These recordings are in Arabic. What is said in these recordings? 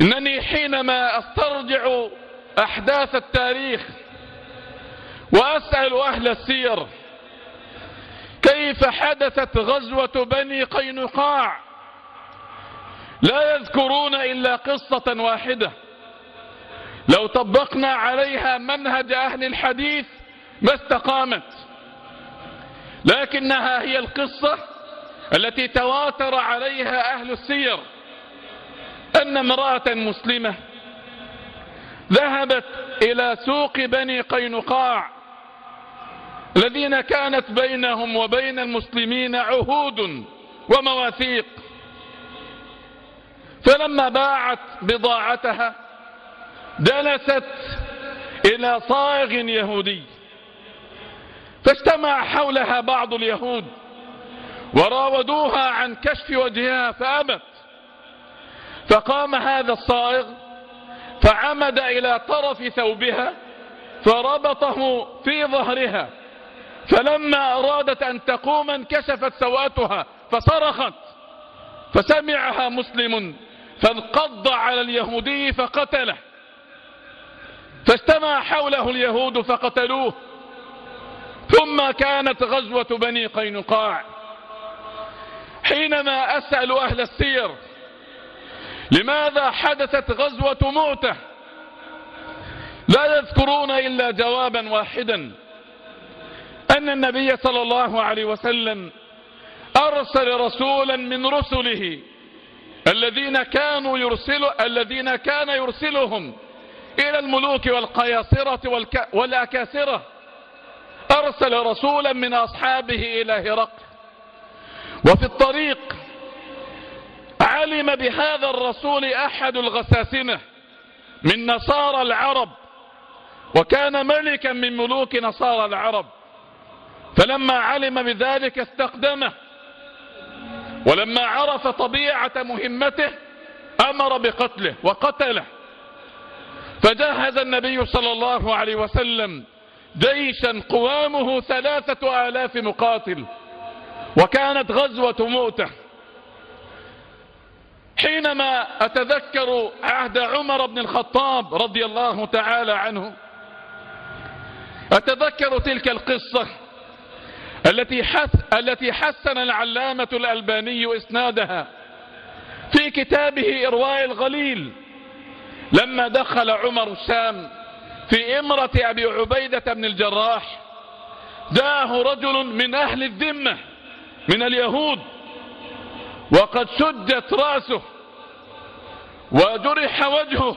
إنني حينما أسترجع أحداث التاريخ وأسأل أهل السير كيف حدثت غزوة بني قينقاع، لا يذكرون إلا قصة واحدة لو طبقنا عليها منهج أهل الحديث ما استقامت، لكنها هي القصة التي تواتر عليها أهل السير، أن امرأة مسلمة ذهبت إلى سوق بني قينقاع الذين كانت بينهم وبين المسلمين عهود ومواثيق، فلما باعت بضاعتها جلست إلى صاغ يهودي، فاجتمع حولها بعض اليهود وراودوها عن كشف وجهها فأبت، فقام هذا الصائغ فعمد إلى طرف ثوبها فربطه في ظهرها، فلما أرادت أن تقوم انكشفت سوءتها فصرخت، فسمعها مسلم فانقض على اليهودي فقتله، فاجتمع حوله اليهود فقتلوه. ثم كانت غزوة بني قينقاع. حينما أسأل أهل السير لماذا حدثت غزوة مؤتة، لا يذكرون إلا جوابا واحدا، أن النبي صلى الله عليه وسلم أرسل رسولا من رسله الذين كان يرسلهم إلى الملوك والقياصرة والأكاسرة، أرسل رسولا من أصحابه إلى هرقل، وفي الطريق علم بهذا الرسول أحد الغساسنة من نصارى العرب، وكان ملكا من ملوك نصارى العرب، فلما علم بذلك استقدمه، ولما عرف طبيعة مهمته أمر بقتله وقتله، فجهز النبي صلى الله عليه وسلم جيشا قوامه 3000 مقاتل، وكانت غزوة مؤتة. حينما أتذكر عهد عمر بن الخطاب رضي الله تعالى عنه، أتذكر تلك القصة التي حسن العلامة الألباني إسنادها في كتابه إرواء الغليل، لما دخل عمر الشام في إمرة أبي عبيدة بن الجراح، جاءه رجل من أهل الذمة من اليهود وقد شجت رأسه وجرح وجهه،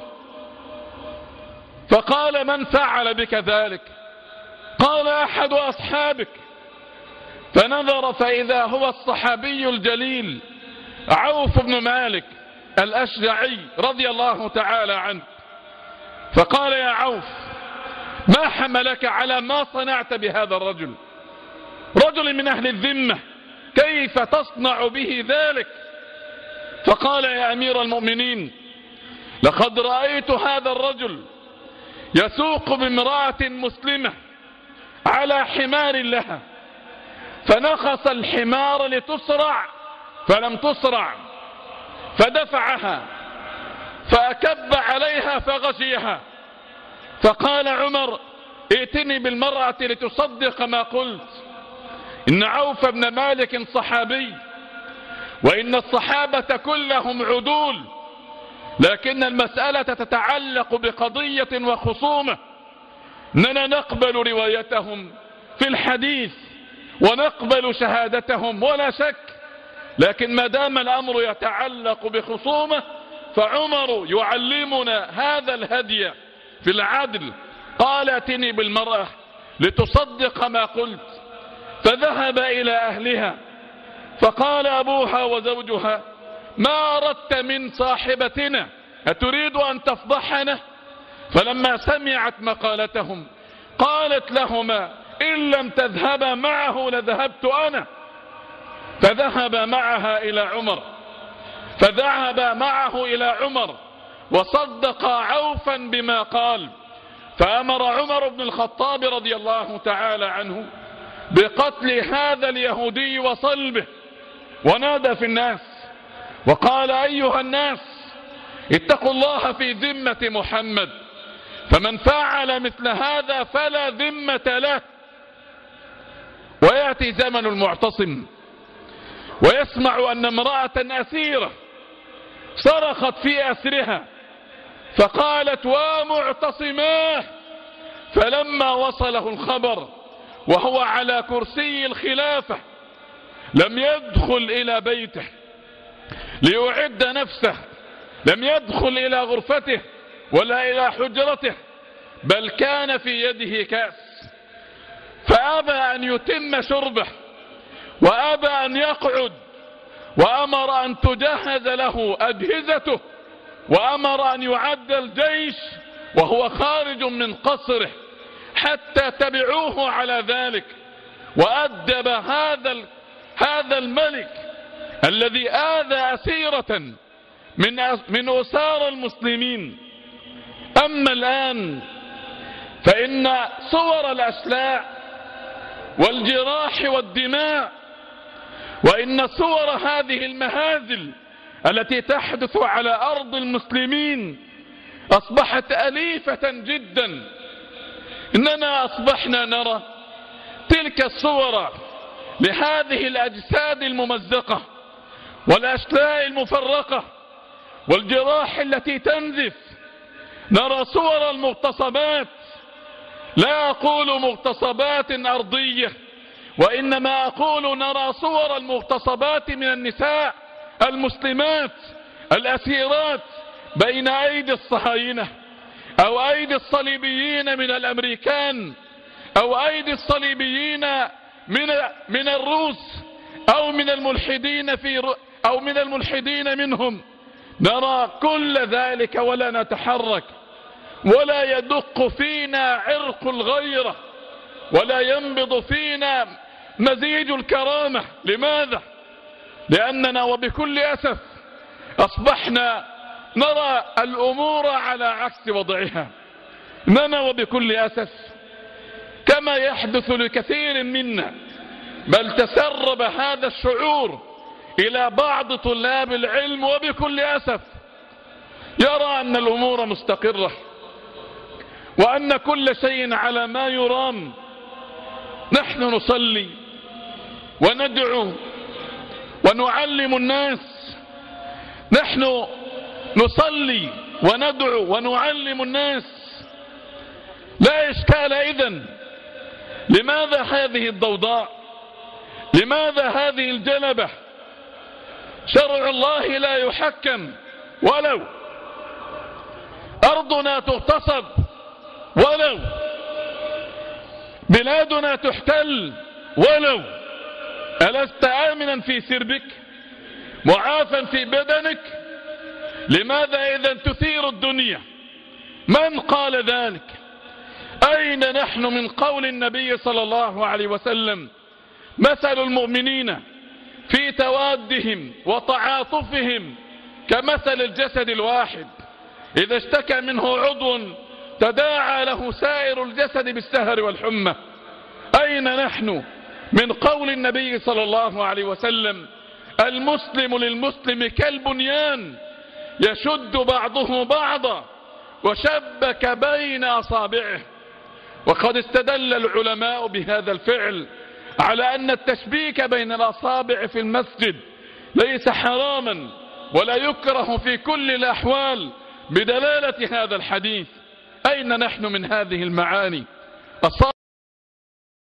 فقال: من فعل بك ذلك؟ قال: أحد أصحابك. فنظر فإذا هو الصحابي الجليل عوف بن مالك الأشجعي رضي الله تعالى عنه، فقال: يا عوف، ما حملك على ما صنعت بهذا الرجل؟ رجل من أهل الذمة، كيف تصنع به ذلك؟ فقال: يا أمير المؤمنين، لقد رأيت هذا الرجل يسوق بامرأة مسلمة على حمار لها، فنخص الحمار لتسرع فلم تسرع، فدفعها فأكب عليها فغشيها، فقال عمر: ائتني بالمرأة لتصدق ما قلت. إن عوف بن مالك صحابي، وإن الصحابة كلهم عدول، لكن المسألة تتعلق بقضية وخصومة، إننا نقبل روايتهم في الحديث ونقبل شهادتهم ولا شك، لكن ما دام الأمر يتعلق بخصومة فعمر يعلمنا هذا الهدي في العدل. قال: ائتني بالمرأة لتصدق ما قلت. فذهب إلى أهلها، فقال أبوها وزوجها: ما أردت من صاحبتنا؟ أتريد أن تفضحنا؟ فلما سمعت مقالتهم قالت لهما: إن لم تذهبا معه لذهبت أنا. فذهب معه إلى عمر وصدق عوفا بما قال، فأمر عمر بن الخطاب رضي الله تعالى عنه بقتل هذا اليهودي وصلبه، ونادى في الناس وقال: أيها الناس، اتقوا الله في ذمة محمد، فمن فعل مثل هذا فلا ذمة له. ويأتي زمن المعتصم ويسمع أن امرأة أسيرة صرخت في أسرها فقالت: ومعتصماه. فلما وصله الخبر وهو على كرسي الخلافة لم يدخل إلى بيته ليعد نفسه، لم يدخل إلى غرفته ولا إلى حجرته، بل كان في يده كأس، فأبى أن يتم شربه وأبى أن يقعد، وأمر أن تجهز له أجهزته، وأمر أن يعد الجيش وهو خارج من قصره حتى تبعوه على ذلك. وأدب هذا الملك الذي آذى أسيرة من أسار المسلمين. أما الآن فإن صور الأشلاء والجراح والدماء، وإن صور هذه المهازل التي تحدث على أرض المسلمين أصبحت أليفة جدا. إننا أصبحنا نرى تلك الصور لهذه الأجساد الممزقة والأشلاء المفرقة والجراح التي تنزف. نرى صور المغتصبات، لا أقول مغتصبات أرضية، وإنما أقول نرى صور المغتصبات من النساء المسلمات الأسيرات بين أيدي الصهاينة أو أيدي الصليبيين من الأمريكان أو أيدي الصليبيين من الروس أو من الملحدين منهم. نرى كل ذلك ولا نتحرك، ولا يدق فينا عرق الغيرة، ولا ينبض فينا مزيج الكرامة. لماذا؟ لأننا وبكل أسف أصبحنا نرى الأمور على عكس وضعها. إننا وبكل أسف كما يحدث لكثير منا، بل تسرب هذا الشعور إلى بعض طلاب العلم وبكل أسف، يرى أن الأمور مستقرة وأن كل شيء على ما يرام. نحن نصلي وندعو ونعلم الناس، نحن نصلي وندعو ونعلم الناس، لا إشكال. إذن لماذا هذه الضوضاء؟ لماذا هذه الجلبة؟ شرع الله لا يحكم، ولو أرضنا تغتصب، ولو بلادنا تحتل، ولو. ألست آمنا في سربك معافا في بدنك؟ لماذا إذن تثير الدنيا؟ من قال ذلك؟ أين نحن من قول النبي صلى الله عليه وسلم: مثل المؤمنين في توادهم وتعاطفهم كمثل الجسد الواحد، إذا اشتكى منه عضو تداعى له سائر الجسد بالسهر والحمى. أين نحن من قول النبي صلى الله عليه وسلم: المسلم للمسلم كالبنيان يشد بعضه بعضا وشبك بين أصابعه. وقد استدل العلماء بهذا الفعل على أن التشبيك بين الأصابع في المسجد ليس حراما ولا يكره في كل الأحوال بدلالة هذا الحديث. أين نحن من هذه المعاني؟